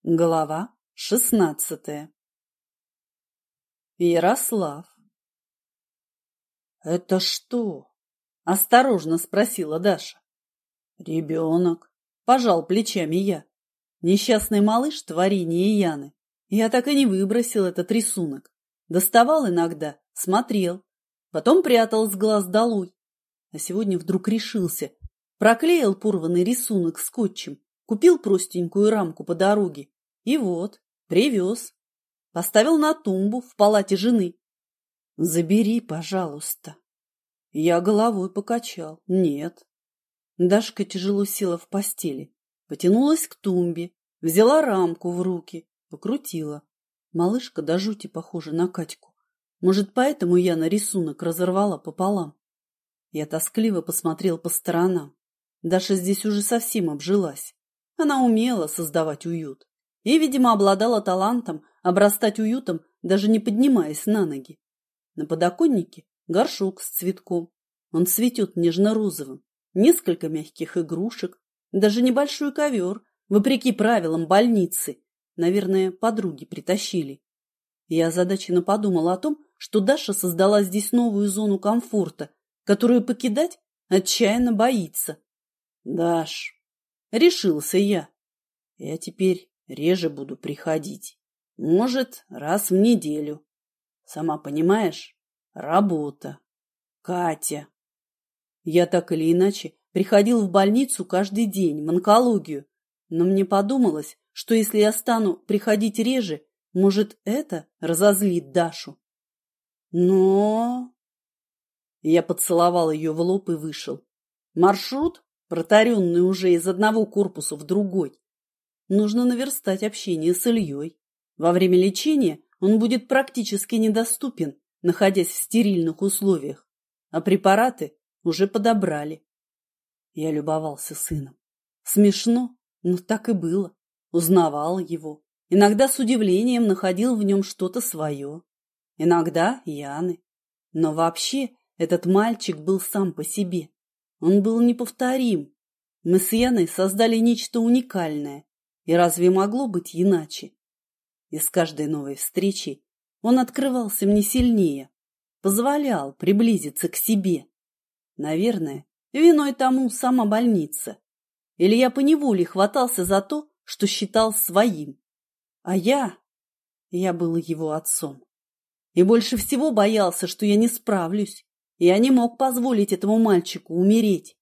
Глава 16. Ярослав. «Это что?» – осторожно спросила Даша. «Ребенок», – пожал плечами я. Несчастный малыш – творение Яны. Я так и не выбросил этот рисунок. Доставал иногда, смотрел, потом прятал с глаз долой. А сегодня вдруг решился. Проклеил порванный рисунок скотчем, купил простенькую рамку по дороге. И вот, привез. Поставил на тумбу в палате жены. «Забери, пожалуйста». Я головой покачал. Нет. Дашка тяжело села в постели, потянулась к тумбе, взяла рамку в руки, покрутила. Малышка до жути похожа на Катьку. Может, поэтому я на рисунок разорвала пополам. Я тоскливо посмотрел по сторонам. Даша здесь уже совсем обжилась. Она умела создавать уют. И, видимо, обладала талантом обрастать уютом, даже не поднимаясь на ноги. На подоконнике горшок с цветком. Он цветет нежно-розовым. Несколько мягких игрушек. Даже небольшой ковер, вопреки правилам больницы. Наверное, подруги притащили. Я озадаченно подумал о том, что Даша создала здесь новую зону комфорта, которую покидать отчаянно боится. «Даш», — решился я теперь реже буду приходить. Может, раз в неделю. Сама понимаешь, работа. Катя. Я так или иначе приходил в больницу каждый день, в онкологию. Но мне подумалось, что если я стану приходить реже, может, это разозлит Дашу. Но... Я поцеловал ее в лоб и вышел. Маршрут, протаренный уже из одного корпуса в другой. Нужно наверстать общение с Ильей. Во время лечения он будет практически недоступен, находясь в стерильных условиях, а препараты уже подобрали. Я любовался сыном. Смешно, но так и было. Узнавал его. Иногда с удивлением находил в нем что-то свое. Иногда Яны. Но вообще этот мальчик был сам по себе. Он был неповторим. Мы с Яной создали нечто уникальное. И разве могло быть иначе? И с каждой новой встречей он открывался мне сильнее, позволял приблизиться к себе. Наверное, виной тому сама больница. Или я поневоле хватался за то, что считал своим. А я был его отцом. И больше всего боялся, что я не справлюсь. Я не мог позволить этому мальчику умереть.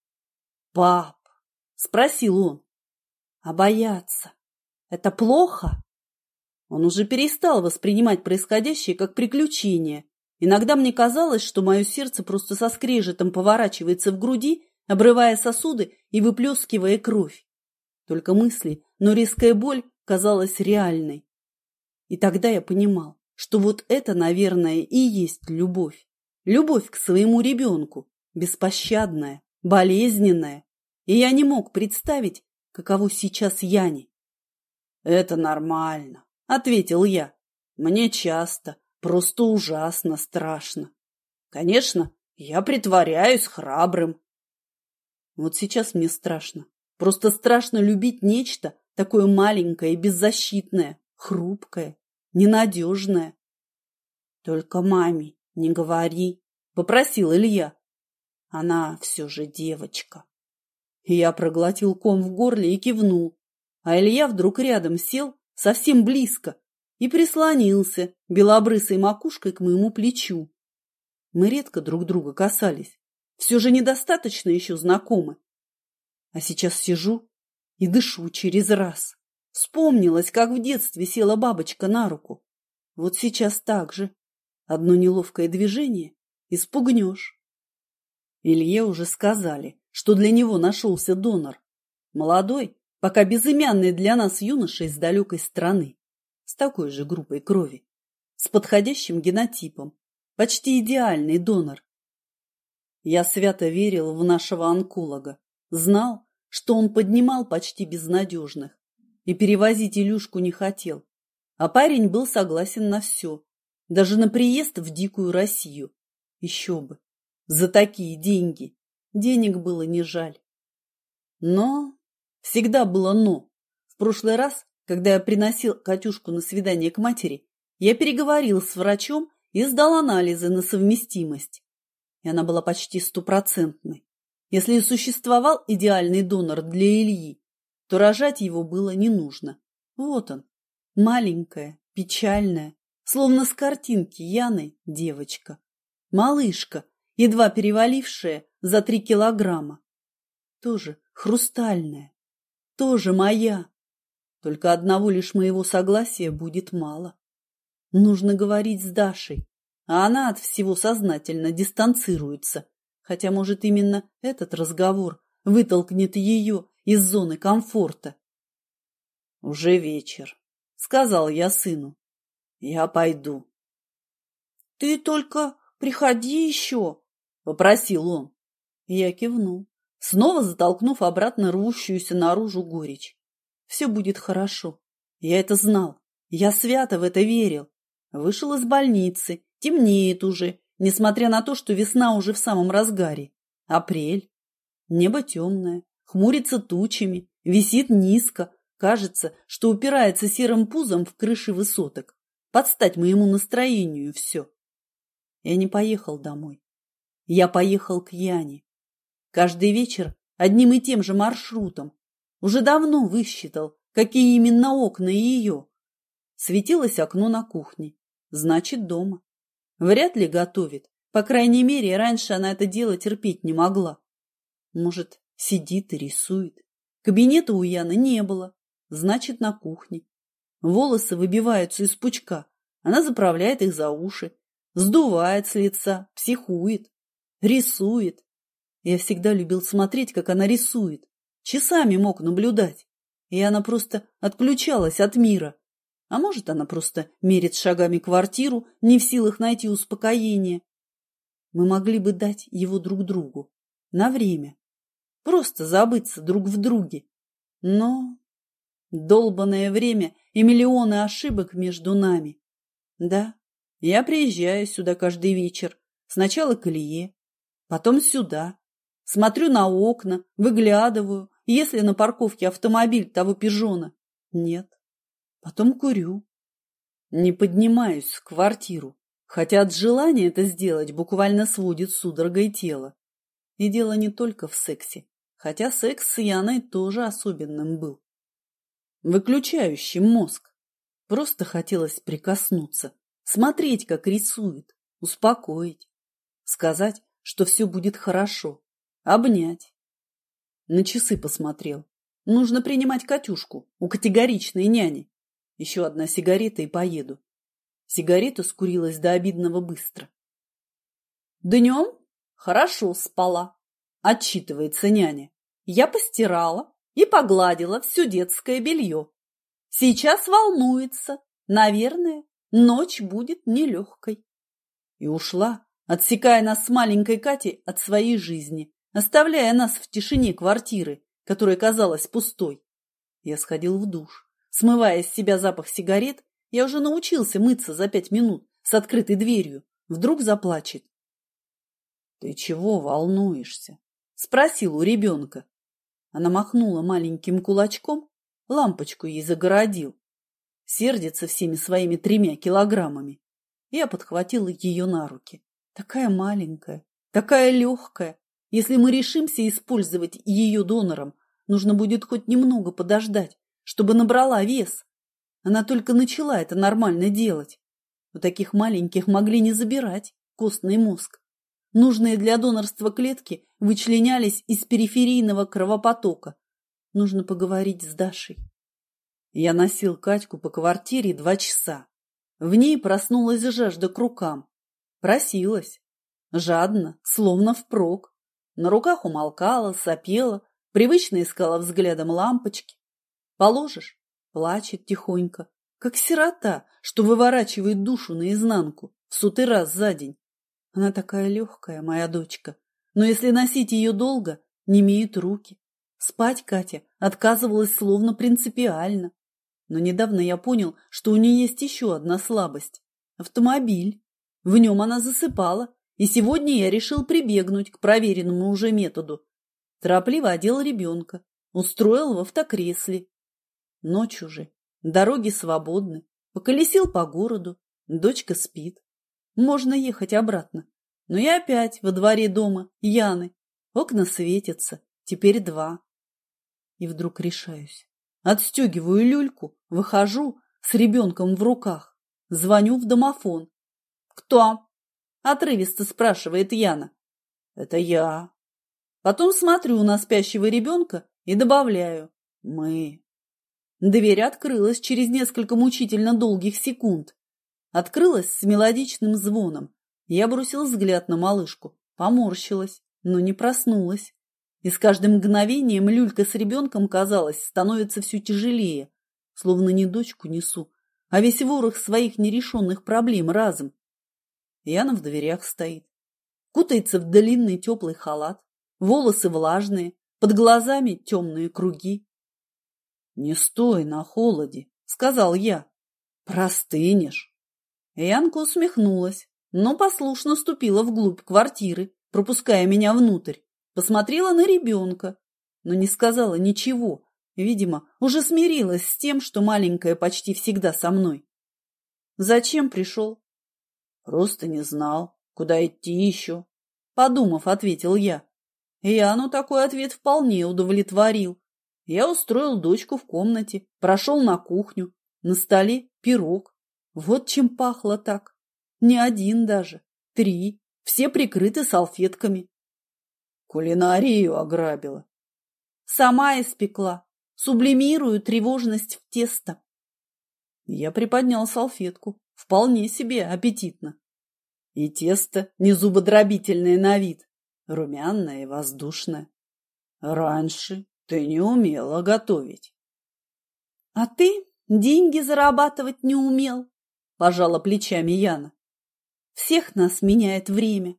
«Пап», — спросил он, — «а бояться — это плохо?» Он уже перестал воспринимать происходящее как приключение. Иногда мне казалось, что мое сердце просто со скрежетом поворачивается в груди, обрывая сосуды и выплескивая кровь. Только мысли, но резкая боль казалась реальной. И тогда я понимал, что вот это, наверное, и есть любовь. Любовь к своему ребенку, беспощадная, болезненная. И я не мог представить, каково сейчас Яне. «Это нормально», — ответил я. «Мне часто, просто ужасно страшно. Конечно, я притворяюсь храбрым. Вот сейчас мне страшно. Просто страшно любить нечто такое маленькое и беззащитное, хрупкое, ненадежное». «Только маме не говори», — попросил Илья. «Она все же девочка». Я проглотил ком в горле и кивнул. А Илья вдруг рядом сел, совсем близко, и прислонился белобрысой макушкой к моему плечу. Мы редко друг друга касались, все же недостаточно еще знакомы. А сейчас сижу и дышу через раз. Вспомнилось, как в детстве села бабочка на руку. Вот сейчас так же. Одно неловкое движение — и спугнешь. Илье уже сказали, что для него нашелся донор. Молодой, пока безымянный для нас юноша из далекой страны, с такой же группой крови, с подходящим генотипом, почти идеальный донор. Я свято верил в нашего онколога, знал, что он поднимал почти безнадежных, и перевозить Илюшку не хотел. А парень был согласен на все, даже на приезд в дикую Россию. Еще бы, за такие деньги. Денег было не жаль. Но... Всегда было «но». В прошлый раз, Когда я приносил Катюшку на свидание к матери, я переговорил с врачом и сдал анализы на совместимость. И она была почти стопроцентной. Если и существовал идеальный донор для Ильи, то рожать его было не нужно. Вот он, маленькая, печальная, словно с картинки Яны девочка. Малышка, едва перевалившая за 3 килограмма. Тоже хрустальная, тоже моя. Только одного лишь моего согласия будет мало. Нужно говорить с Дашей, а она от всего сознательно дистанцируется, хотя, может, именно этот разговор вытолкнет ее из зоны комфорта. «Уже вечер», — сказал я сыну. «Я пойду». «Ты только приходи еще», — попросил он. Я кивнул, снова затолкнув обратно рвущуюся наружу горечь. Все будет хорошо. Я это знал. Я свято в это верил. Вышел из больницы. Темнеет уже, несмотря на то, что весна уже в самом разгаре. Апрель. Небо темное, хмурится тучами, висит низко. Кажется, что упирается серым пузом в крыши высоток. Под стать моему настроению все. Я не поехал домой. Я поехал к Яне. Каждый вечер одним и тем же маршрутом. Уже давно высчитал, какие именно окна ее. Светилось окно на кухне. Значит, дома. Вряд ли готовит. По крайней мере, раньше она это дело терпеть не могла. Может, сидит и рисует. Кабинета у Яны не было. Значит, на кухне. Волосы выбиваются из пучка. Она заправляет их за уши. Сдувает с лица, психует. Рисует. Я всегда любил смотреть, как она рисует. Часами мог наблюдать. И она просто отключалась от мира. А может, она просто мерит шагами квартиру, не в силах найти успокоение. Мы могли бы дать его друг другу. На время. Просто забыться друг в друге. Но долбанное время и миллионы ошибок между нами. Да, я приезжаю сюда каждый вечер. Сначала к Илье, потом сюда. Смотрю на окна, выглядываю, если на парковке автомобиль того пижона. Нет. Потом курю. Не поднимаюсь в квартиру, хотя от желания это сделать буквально сводит судорогой тело. И дело не только в сексе, хотя секс с Яной тоже особенным был. Выключающий мозг. Просто хотелось прикоснуться, смотреть, как рисует, успокоить, сказать, что все будет хорошо, обнять. На часы посмотрел. Нужно принимать Катюшку у категоричной няни. Еще одна сигарета и поеду. Сигарета скурилась до обидного быстро. Днем хорошо спала, отчитывается няня. Я постирала и погладила все детское белье. Сейчас волнуется. Наверное, ночь будет нелегкой. И ушла, отсекая нас с маленькой Катей от своей жизни, оставляя нас в тишине квартиры, которая казалась пустой. Я сходил в душ. Смывая с себя запах сигарет, я уже научился мыться за 5 минут с открытой дверью. Вдруг заплачет. — Ты чего волнуешься? — спросил у ребенка. Она махнула маленьким кулачком, лампочку ей загородил. Сердится всеми своими 3 килограммами. Я подхватила ее на руки. Такая маленькая, такая легкая. Если мы решимся использовать ее донором, нужно будет хоть немного подождать, чтобы набрала вес. Она только начала это нормально делать. У таких маленьких могли не забирать костный мозг. Нужные для донорства клетки вычленялись из периферийного кровопотока. Нужно поговорить с Дашей. Я носил Катьку по квартире 2 часа. В ней проснулась жажда к рукам. Просилась. Жадно, словно впрок. На руках умолкала, сопела, привычно искала взглядом лампочки. Положишь — плачет тихонько, как сирота, что выворачивает душу наизнанку в 100-й раз за день. Она такая легкая, моя дочка, но если носить ее долго, немеют руки. Спать Катя отказывалась словно принципиально. Но недавно я понял, что у нее есть еще одна слабость – автомобиль. В нем она засыпала, и сегодня я решил прибегнуть к проверенному уже методу. Торопливо одел ребенка, устроил в автокресле. Ночь уже, Дороги свободны. Поколесил по городу. Дочка спит. Можно ехать обратно. Но я опять во дворе дома Яны. Окна светятся. Теперь 2. И вдруг решаюсь. Отстегиваю люльку, выхожу с ребенком в руках. Звоню в домофон. «Кто?» – отрывисто спрашивает Яна. «Это я». Потом смотрю на спящего ребенка и добавляю: «Мы». Дверь открылась через несколько мучительно долгих секунд. Открылась с мелодичным звоном. Я бросил взгляд на малышку, поморщилась, но не проснулась. И с каждым мгновением люлька с ребенком, казалось, становится все тяжелее, словно не дочку несу, а весь ворох своих нерешенных проблем разом. Яна в дверях стоит, кутается в длинный теплый халат, волосы влажные, под глазами темные круги. «Не стой на холоде», — сказал я, — «простынешь». Янка усмехнулась, но послушно ступила вглубь квартиры, пропуская меня внутрь. Посмотрела на ребенка, но не сказала ничего. Видимо, уже смирилась с тем, что маленькая почти всегда со мной. «Зачем пришел?» «Просто не знал, куда идти еще», — подумав, ответил я. Яну такой ответ вполне удовлетворил. Я устроил дочку в комнате, прошел на кухню. На столе пирог. Вот чем пахло так. Не один даже, 3, все прикрыты салфетками. Кулинарию ограбила. Сама испекла. Сублимирую тревожность в тесто. Я приподнял салфетку. Вполне себе аппетитно. И тесто не зубодробительное на вид, румяное и воздушное. Раньше ты не умела готовить. А ты деньги зарабатывать не умел, пожала плечами Яна. Всех нас меняет время.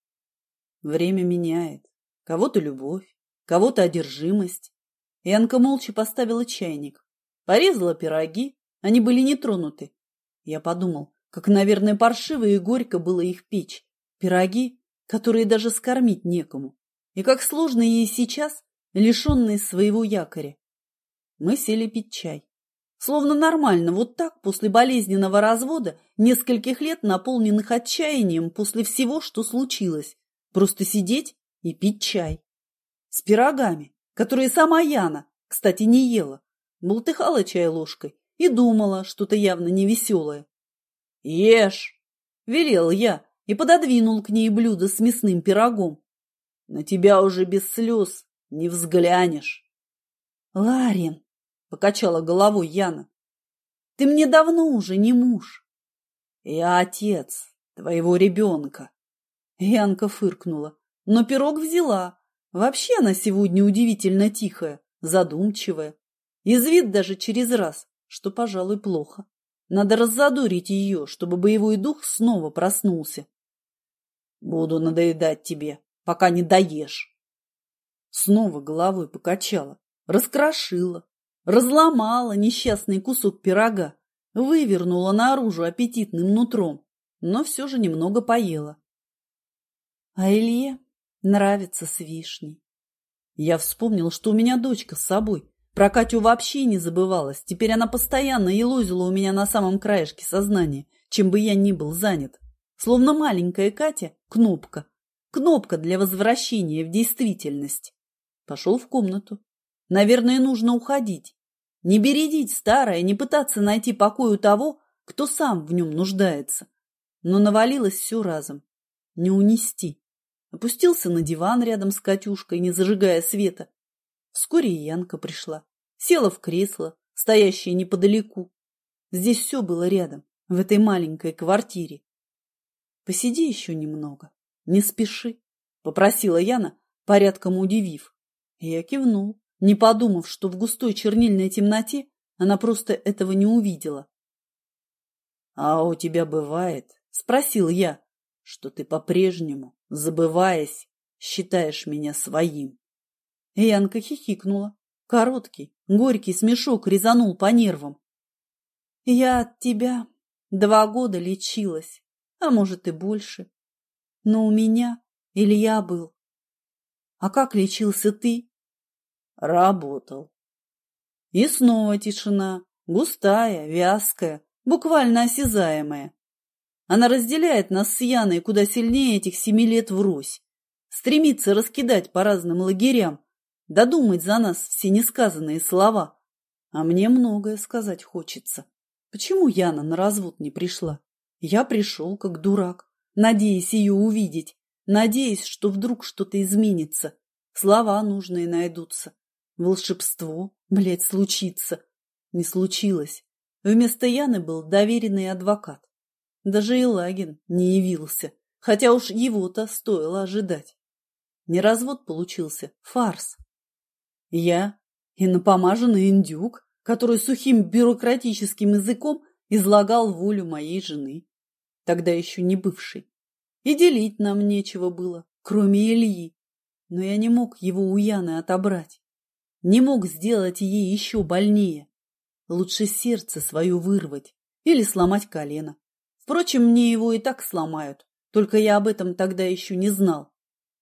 Время меняет. Кого-то любовь, кого-то одержимость. Янка молча поставила чайник. Порезала пироги, они были не тронуты. Я подумал, как, наверное, паршиво и горько было их печь. Пироги, которые даже скормить некому. И как сложно ей сейчас, лишенные своего якоря. Мы сели пить чай. Словно нормально, вот так, после болезненного развода, нескольких лет, наполненных отчаянием после всего, что случилось. Просто сидеть и пить чай. С пирогами, которые сама Яна, кстати, не ела. Бултыхала чай ложкой и думала что-то явно невеселое. «Ешь!» – велел я и пододвинул к ней блюдо с мясным пирогом. «На тебя уже без слез не взглянешь». «Ларин!» – покачала головой Яна. «Ты мне давно уже не муж». «Я отец твоего ребенка». Янка фыркнула, но пирог взяла. Вообще она сегодня удивительно тихая, задумчивая. Язвит даже через раз, что, пожалуй, плохо. Надо раззадорить ее, чтобы боевой дух снова проснулся. «Буду надоедать тебе, пока не доешь». Снова головой покачала, раскрошила, разломала несчастный кусок пирога, вывернула наружу аппетитным нутром, но все же немного поела. А Илье нравится с вишней. Я вспомнил, что у меня дочка с собой. Про Катю вообще не забывалась. Теперь она постоянно елозила у меня на самом краешке сознания, чем бы я ни был занят. Словно маленькая Катя – кнопка. Кнопка для возвращения в действительность. Пошел в комнату. Наверное, нужно уходить. Не бередить старое, не пытаться найти покой у того, кто сам в нем нуждается. Но навалилось все разом. Не унести. Опустился на диван рядом с Катюшкой, не зажигая света. Вскоре и Янка пришла. Села в кресло, стоящее неподалеку. Здесь все было рядом, в этой маленькой квартире. «Посиди еще немного, не спеши», — попросила Яна, порядком удивив. Я кивнул, не подумав, что в густой чернильной темноте она просто этого не увидела. «А у тебя бывает?» — спросил я, — «что ты по-прежнему, забываясь, считаешь меня своим?» Янка хихикнула. Короткий, горький смешок резанул по нервам. «Я от тебя 2 года лечилась, а может и больше. Но у меня Илья был. А как лечился ты?» «Работал». И снова тишина, Густая, вязкая, буквально осязаемая. Она разделяет нас с Яной куда сильнее этих 7 лет врозь. Стремится раскидать по разным лагерям, додумать за нас все несказанные слова. А мне многое сказать хочется. Почему Яна на развод не пришла? Я пришел, как дурак, надеясь ее увидеть, надеясь, что вдруг что-то изменится, слова нужные найдутся. Волшебство, блядь, случится. Не случилось. Вместо Яны был доверенный адвокат. Даже Елагин не явился, хотя уж его-то стоило ожидать. Не развод получился, фарс. Я и напомаженный индюк, который сухим бюрократическим языком излагал волю моей жены, тогда еще не бывшей. И делить нам нечего было, кроме Ильи. Но я не мог его у Яны отобрать. Не мог сделать ей еще больнее. Лучше сердце свое вырвать или сломать колено. Впрочем, мне его и так сломают, только я об этом тогда еще не знал.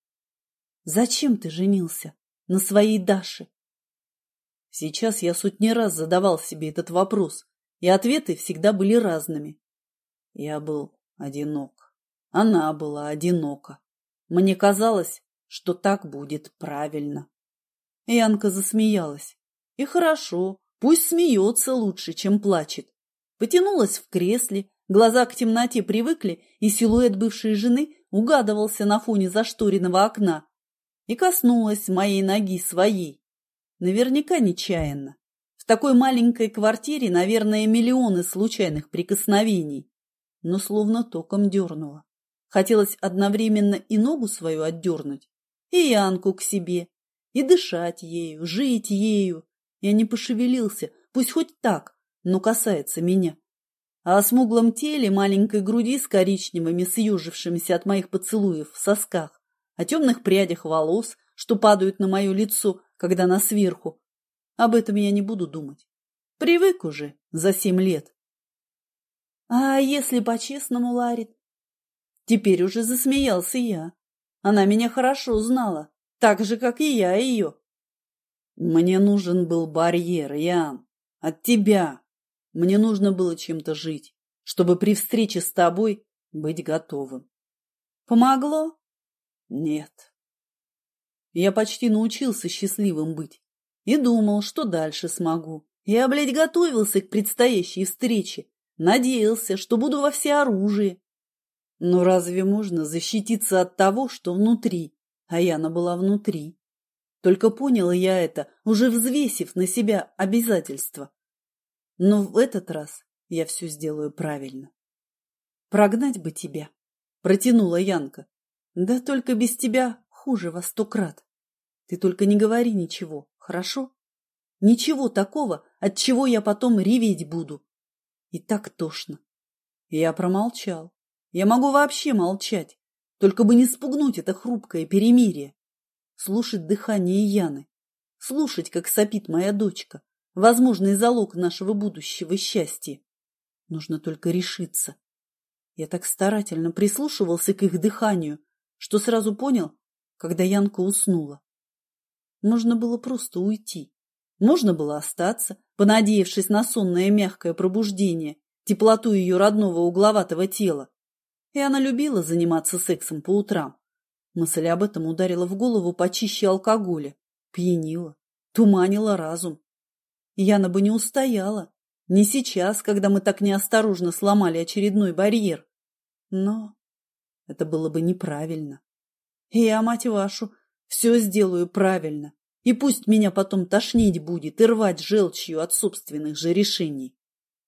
Зачем ты женился на своей Даше? Сейчас я сотни раз задавал себе этот вопрос, и ответы всегда были разными. Я был одинок. Она была одинока. Мне казалось, что так будет правильно. Янка засмеялась. И хорошо, пусть смеется лучше, чем плачет. Потянулась в кресле, глаза к темноте привыкли, и силуэт бывшей жены угадывался на фоне зашторенного окна. И коснулась моей ноги своей. Наверняка нечаянно. В такой маленькой квартире, наверное, миллионы случайных прикосновений. Но словно током дернула. Хотелось одновременно и ногу свою отдернуть, и Янку к себе, и дышать ею, жить ею. Я не пошевелился, пусть хоть так, но касается меня. А о смуглом теле маленькой груди с коричневыми, съежившимися от моих поцелуев в сосках, о темных прядях волос, что падают на мое лицо, когда она сверху. Об этом я не буду думать. Привык уже за 7 лет. А если по-честному, Ларит? Теперь уже засмеялся я. Она меня хорошо знала, так же, как и я ее. Мне нужен был барьер, Ян, от тебя. Мне нужно было чем-то жить, чтобы при встрече с тобой быть готовым. Помогло? Нет. Я почти научился счастливым быть и думал, что дальше смогу. Я, блядь, готовился к предстоящей встрече, надеялся, что буду во всеоружии. Но разве можно защититься от того, что внутри? А Яна была внутри. Только понял я это, уже взвесив на себя обязательства. Но в этот раз я все сделаю правильно. Прогнать бы тебя, протянула Янка. Да только без тебя хуже во 100 крат. Ты только не говори ничего, хорошо? Ничего такого, от чего я потом реветь буду. И так тошно. Я промолчал. Я могу вообще молчать, только бы не спугнуть это хрупкое перемирие. Слушать дыхание Яны, слушать, как сопит моя дочка, возможный залог нашего будущего счастья. Нужно только решиться. Я так старательно прислушивался к их дыханию, что сразу понял, когда Янка уснула. Можно было просто уйти. Можно было остаться, понадеявшись на сонное мягкое пробуждение, теплоту ее родного угловатого тела. И она любила заниматься сексом по утрам. Мысль об этом ударила в голову почище алкоголя, пьянила, туманила разум. Яна бы не устояла, не сейчас, когда мы так неосторожно сломали очередной барьер. Но это было бы неправильно. И я, мать вашу, все сделаю правильно. И пусть меня потом тошнить будет и рвать желчью от собственных же решений.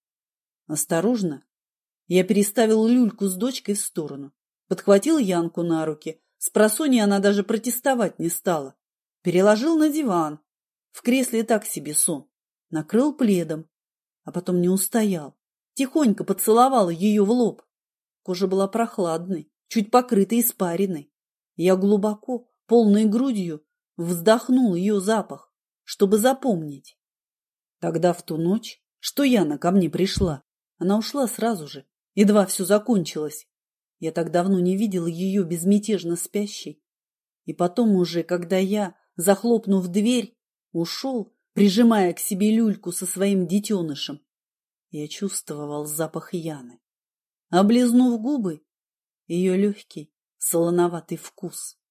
Осторожно. Я переставил люльку с дочкой в сторону, подхватил Янку на руки, спросонья она даже протестовать не стала, переложил на диван, в кресле так себе сон, накрыл пледом, а потом не устоял, тихонько поцеловал ее в лоб. Кожа была прохладной, чуть покрытой испариной. Я глубоко, полной грудью вздохнул ее запах, чтобы запомнить. Тогда в ту ночь, что Яна ко мне пришла, она ушла сразу же. Едва все закончилось. Я так давно не видел ее безмятежно спящей. И потом уже, когда я, захлопнув дверь, ушел, прижимая к себе люльку со своим детенышем, я чувствовал запах Яны. Облизнув губы, ее легкий, солоноватый вкус.